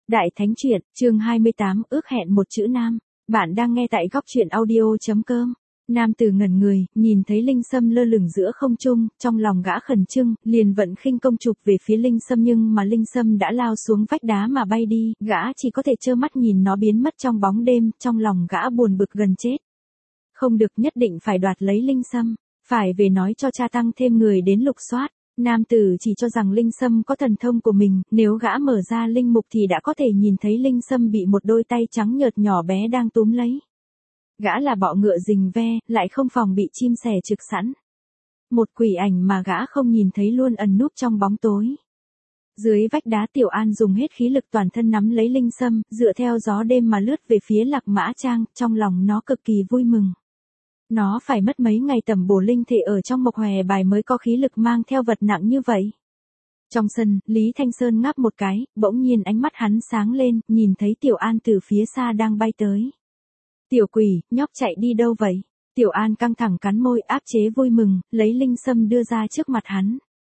Đại Thánh Truyện, chương 28, ước hẹn một chữ nam. Bạn đang nghe tại góc truyện audio.com. Nam tử ngẩn người, nhìn thấy Linh Sâm lơ lửng giữa không trung, trong lòng gã khẩn trương, liền vận khinh công chụp về phía Linh Sâm, nhưng mà Linh Sâm đã lao xuống vách đá mà bay đi, gã chỉ có thể trơ mắt nhìn nó biến mất trong bóng đêm, trong lòng gã buồn bực gần chết. Không được, nhất định phải đoạt lấy Linh Sâm, phải về nói cho cha tăng thêm người đến lục soát. Nam tử chỉ cho rằng Linh Sâm có thần thông của mình, nếu gã mở ra linh mục thì đã có thể nhìn thấy Linh Sâm bị một đôi tay trắng nhợt nhỏ bé đang túm lấy. Gã là bọ ngựa rình ve, lại không phòng bị chim sẻ trực sẵn. Một quỷ ảnh mà gã không nhìn thấy luôn ẩn núp trong bóng tối. Dưới vách đá, Tiểu An dùng hết khí lực toàn thân nắm lấy Linh Sâm, dựa theo gió đêm mà lướt về phía Lạc Mã Trang, trong lòng nó cực kỳ vui mừng. Nó phải mất mấy ngày tẩm bổ linh thể ở trong Mộc Hòe Bài mới có khí lực mang theo vật nặng như vậy. Trong sân, Lý Thanh Sơn ngáp một cái, bỗng nhiên ánh mắt hắn sáng lên, nhìn thấy Tiểu An từ phía xa đang bay tới. Tiểu quỷ, nhóc chạy đi đâu vậy? Tiểu An căng thẳng cắn môi, áp chế vui mừng, lấy Linh Sâm đưa ra trước mặt hắn.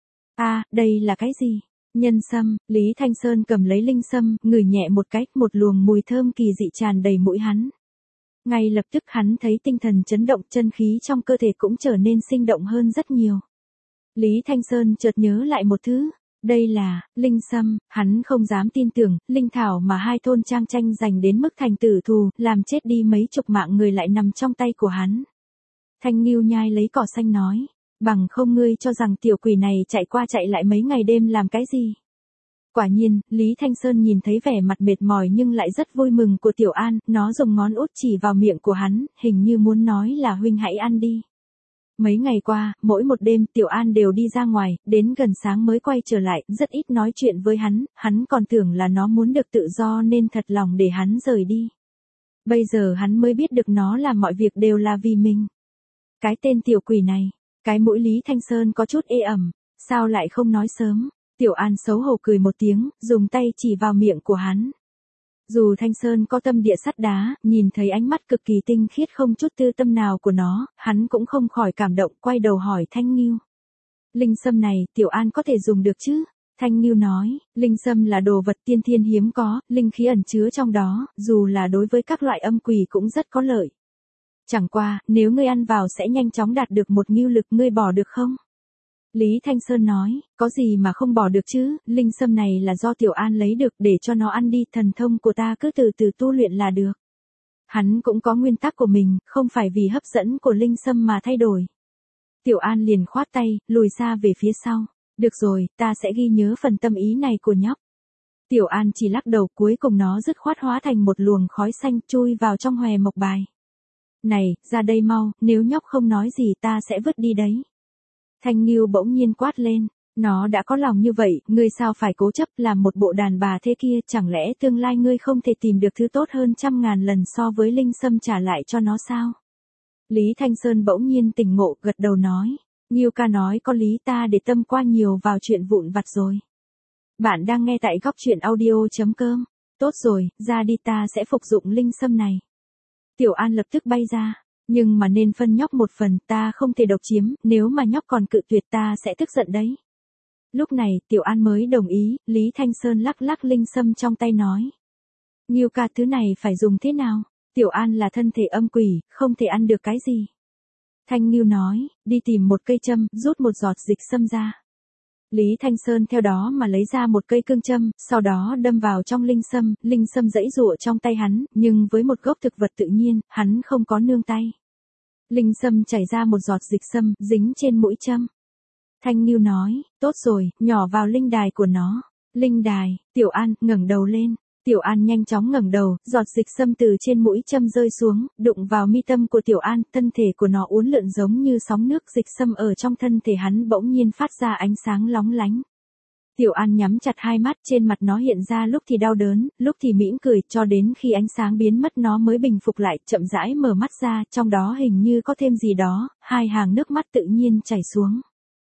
Đây là cái gì? Nhân sâm. Lý Thanh Sơn cầm lấy Linh Sâm, ngửi nhẹ một cái, một luồng mùi thơm kỳ dị tràn đầy mũi hắn. Ngay lập tức hắn thấy tinh thần chấn động, chân khí trong cơ thể cũng trở nên sinh động hơn rất nhiều. Lý Thanh Sơn chợt nhớ lại một thứ. Đây là Linh Sâm. Hắn không dám tin tưởng, linh thảo mà hai thôn Trang tranh giành đến mức thành tử thù, làm chết đi mấy chục mạng người lại nằm trong tay của hắn. Thanh Ngưu nhai lấy cỏ xanh nói, bằng không ngươi cho rằng tiểu quỷ này chạy qua chạy lại mấy ngày đêm làm cái gì? Quả nhiên, Lý Thanh Sơn nhìn thấy vẻ mặt mệt mỏi nhưng lại rất vui mừng của Tiểu An, nó dùng ngón út chỉ vào miệng của hắn, hình như muốn nói là huynh hãy ăn đi. Mấy ngày qua, mỗi một đêm Tiểu An đều đi ra ngoài, đến gần sáng mới quay trở lại, rất ít nói chuyện với hắn còn tưởng là nó muốn được tự do nên thật lòng để hắn rời đi. Bây giờ hắn mới biết được nó làm mọi việc đều là vì mình. Cái tên tiểu quỷ này, cái mũi Lý Thanh Sơn có chút ê ẩm, sao lại không nói sớm? Tiểu An xấu hổ cười một tiếng, dùng tay chỉ vào miệng của hắn. Dù Thanh Sơn có tâm địa sắt đá, nhìn thấy ánh mắt cực kỳ tinh khiết không chút tư tâm nào của nó, hắn cũng không khỏi cảm động, quay đầu hỏi Thanh Ngưu. Linh Sâm này, Tiểu An có thể dùng được chứ? Thanh Ngưu nói, Linh Sâm là đồ vật tiên thiên hiếm có, linh khí ẩn chứa trong đó, dù là đối với các loại âm quỷ cũng rất có lợi. Chẳng qua, nếu ngươi ăn vào sẽ nhanh chóng đạt được một ngưu lực, ngươi bỏ được không? Lý Thanh Sơn nói, có gì mà không bỏ được chứ, Linh Sâm này là do Tiểu An lấy được, để cho nó ăn đi, thần thông của ta cứ từ từ tu luyện là được. Hắn cũng có nguyên tắc của mình, không phải vì hấp dẫn của Linh Sâm mà thay đổi. Tiểu An liền khoát tay, lùi xa về phía sau. Được rồi, ta sẽ ghi nhớ phần tâm ý này của nhóc. Tiểu An chỉ lắc đầu, cuối cùng nó dứt khoát hóa thành một luồng khói xanh chui vào trong hòe mộc bài. Này, ra đây mau, nếu nhóc không nói gì ta sẽ vứt đi đấy. Thanh Ngưu bỗng nhiên quát lên, nó đã có lòng như vậy, ngươi sao phải cố chấp làm một bộ đàn bà thế kia, chẳng lẽ tương lai ngươi không thể tìm được thứ tốt hơn 100.000 lần so với Linh Sâm trả lại cho nó sao? Lý Thanh Sơn bỗng nhiên tỉnh ngộ, gật đầu nói, Ngưu ca nói có lý, ta để tâm qua nhiều vào chuyện vụn vặt rồi. Bạn đang nghe tại góc truyện audio.com. Tốt rồi, ra đi, ta sẽ phục dụng Linh Sâm này. Tiểu An lập tức bay ra. Nhưng mà nên phân nhóc một phần, ta không thể độc chiếm, nếu mà nhóc còn cự tuyệt ta sẽ tức giận đấy. Lúc này, Tiểu An mới đồng ý, Lý Thanh Sơn lắc lắc Linh Sâm trong tay nói. Ngưu ca, thứ này phải dùng thế nào? Tiểu An là thân thể âm quỷ, không thể ăn được cái gì. Thanh Ngưu nói, đi tìm một cây châm, rút một giọt dịch sâm ra. Lý Thanh Sơn theo đó mà lấy ra một cây cương châm, sau đó đâm vào trong Linh Sâm giãy giụa trong tay hắn, nhưng với một gốc thực vật tự nhiên, hắn không có nương tay. Linh Sâm chảy ra một giọt dịch sâm, dính trên mũi châm. Thanh Ngưu nói, tốt rồi, nhỏ vào linh đài của nó. Linh đài. Tiểu An ngẩng đầu lên. Tiểu An nhanh chóng ngẩng đầu, giọt dịch sâm từ trên mũi châm rơi xuống, đụng vào mi tâm của Tiểu An, thân thể của nó uốn lượn giống như sóng nước, dịch sâm ở trong thân thể hắn bỗng nhiên phát ra ánh sáng lóng lánh. Tiểu An nhắm chặt hai mắt, trên mặt nó hiện ra lúc thì đau đớn, lúc thì mỉm cười, cho đến khi ánh sáng biến mất nó mới bình phục lại, chậm rãi mở mắt ra, trong đó hình như có thêm gì đó, hai hàng nước mắt tự nhiên chảy xuống.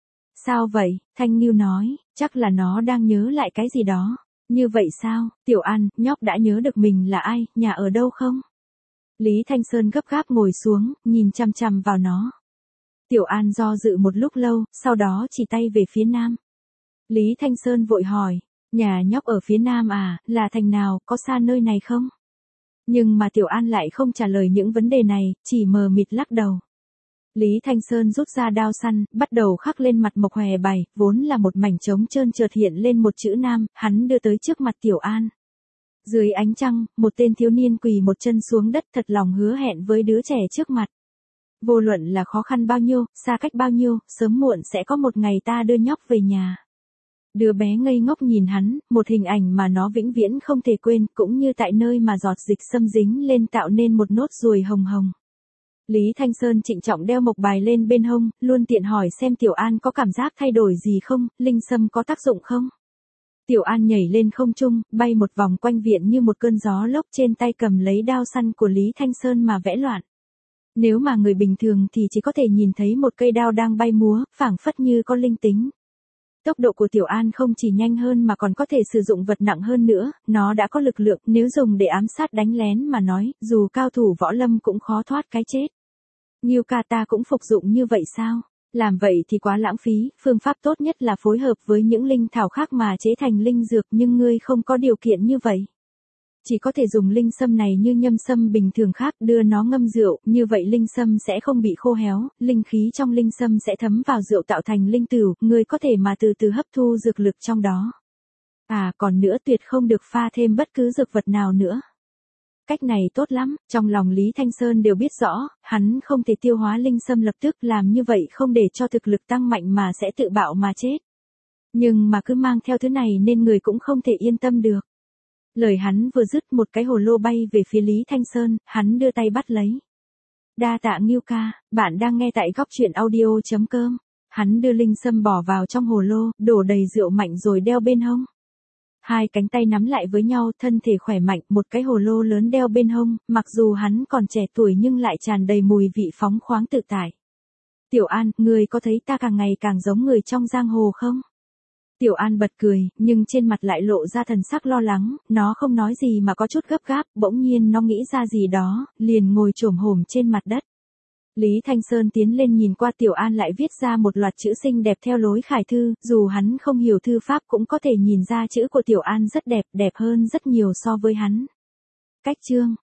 Sao vậy? Thanh Ngưu nói, chắc là nó đang nhớ lại cái gì đó. Như vậy sao? Tiểu An, nhóc đã nhớ được mình là ai, nhà ở đâu không? Lý Thanh Sơn gấp gáp ngồi xuống, nhìn chằm chằm vào nó. Tiểu An do dự một lúc lâu, sau đó chỉ tay về phía nam. Lý Thanh Sơn vội hỏi, Nhà nhóc ở phía nam à, là thành nào, có xa nơi này không? Nhưng mà Tiểu An lại không trả lời những vấn đề này, chỉ mờ mịt lắc đầu. Lý Thanh Sơn rút ra đao săn, bắt đầu khắc lên mặt Mộc Hòe Bày, vốn là một mảnh trống trơn chợt hiện lên một chữ nam, hắn đưa tới trước mặt Tiểu An. Dưới ánh trăng, một tên thiếu niên quỳ một chân xuống đất thật lòng hứa hẹn với đứa trẻ trước mặt. Vô luận là khó khăn bao nhiêu, xa cách bao nhiêu, sớm muộn sẽ có một ngày ta đưa nhóc về nhà. Đứa bé ngây ngốc nhìn hắn, một hình ảnh mà nó vĩnh viễn không thể quên, cũng như tại nơi mà giọt dịch xâm dính lên tạo nên một nốt ruồi hồng hồng. Lý Thanh Sơn trịnh trọng đeo mộc bài lên bên hông, luôn tiện hỏi xem Tiểu An có cảm giác thay đổi gì không, linh sâm có tác dụng không. Tiểu An nhảy lên không trung, bay một vòng quanh viện như một cơn gió lốc, trên tay cầm lấy đao săn của Lý Thanh Sơn mà vẽ loạn. Nếu mà người bình thường thì chỉ có thể nhìn thấy một cây đao đang bay múa, phảng phất như có linh tính. Tốc độ của Tiểu An không chỉ nhanh hơn mà còn có thể sử dụng vật nặng hơn nữa, nó đã có lực lượng, nếu dùng để ám sát đánh lén mà nói, dù cao thủ võ lâm cũng khó thoát cái chết. Ngưu ca, ta cũng phục dụng như vậy sao? Làm vậy thì quá lãng phí, phương pháp tốt nhất là phối hợp với những linh thảo khác mà chế thành linh dược, nhưng ngươi không có điều kiện như vậy. Chỉ có thể dùng linh sâm này như nhâm sâm bình thường khác, đưa nó ngâm rượu, như vậy linh sâm sẽ không bị khô héo, linh khí trong linh sâm sẽ thấm vào rượu tạo thành linh tửu, ngươi có thể mà từ từ hấp thu dược lực trong đó. À, còn nữa, tuyệt không được pha thêm bất cứ dược vật nào nữa. Cách này tốt lắm, trong lòng Lý Thanh Sơn đều biết rõ, hắn không thể tiêu hóa linh sâm lập tức, làm như vậy không để cho thực lực tăng mạnh mà sẽ tự bạo mà chết. Nhưng mà cứ mang theo thứ này nên người cũng không thể yên tâm được. Lời hắn vừa dứt, một cái hồ lô bay về phía Lý Thanh Sơn, hắn đưa tay bắt lấy. Đa tạ Ngưu ca, bạn đang nghe tại góc truyện audio.com. Hắn đưa linh sâm bỏ vào trong hồ lô, đổ đầy rượu mạnh rồi đeo bên hông. Hai cánh tay nắm lại với nhau, thân thể khỏe mạnh, một cái hồ lô lớn đeo bên hông, mặc dù hắn còn trẻ tuổi nhưng lại tràn đầy mùi vị phóng khoáng tự tại. Tiểu An, ngươi có thấy ta càng ngày càng giống người trong giang hồ không? Tiểu An bật cười, nhưng trên mặt lại lộ ra thần sắc lo lắng, nó không nói gì mà có chút gấp gáp, bỗng nhiên nó nghĩ ra gì đó, liền ngồi chồm hổm trên mặt đất. Lý Thanh Sơn tiến lên nhìn qua, Tiểu An lại viết ra một loạt chữ xinh đẹp theo lối khải thư, dù hắn không hiểu thư pháp cũng có thể nhìn ra chữ của Tiểu An rất đẹp, đẹp hơn rất nhiều so với hắn. Cách chương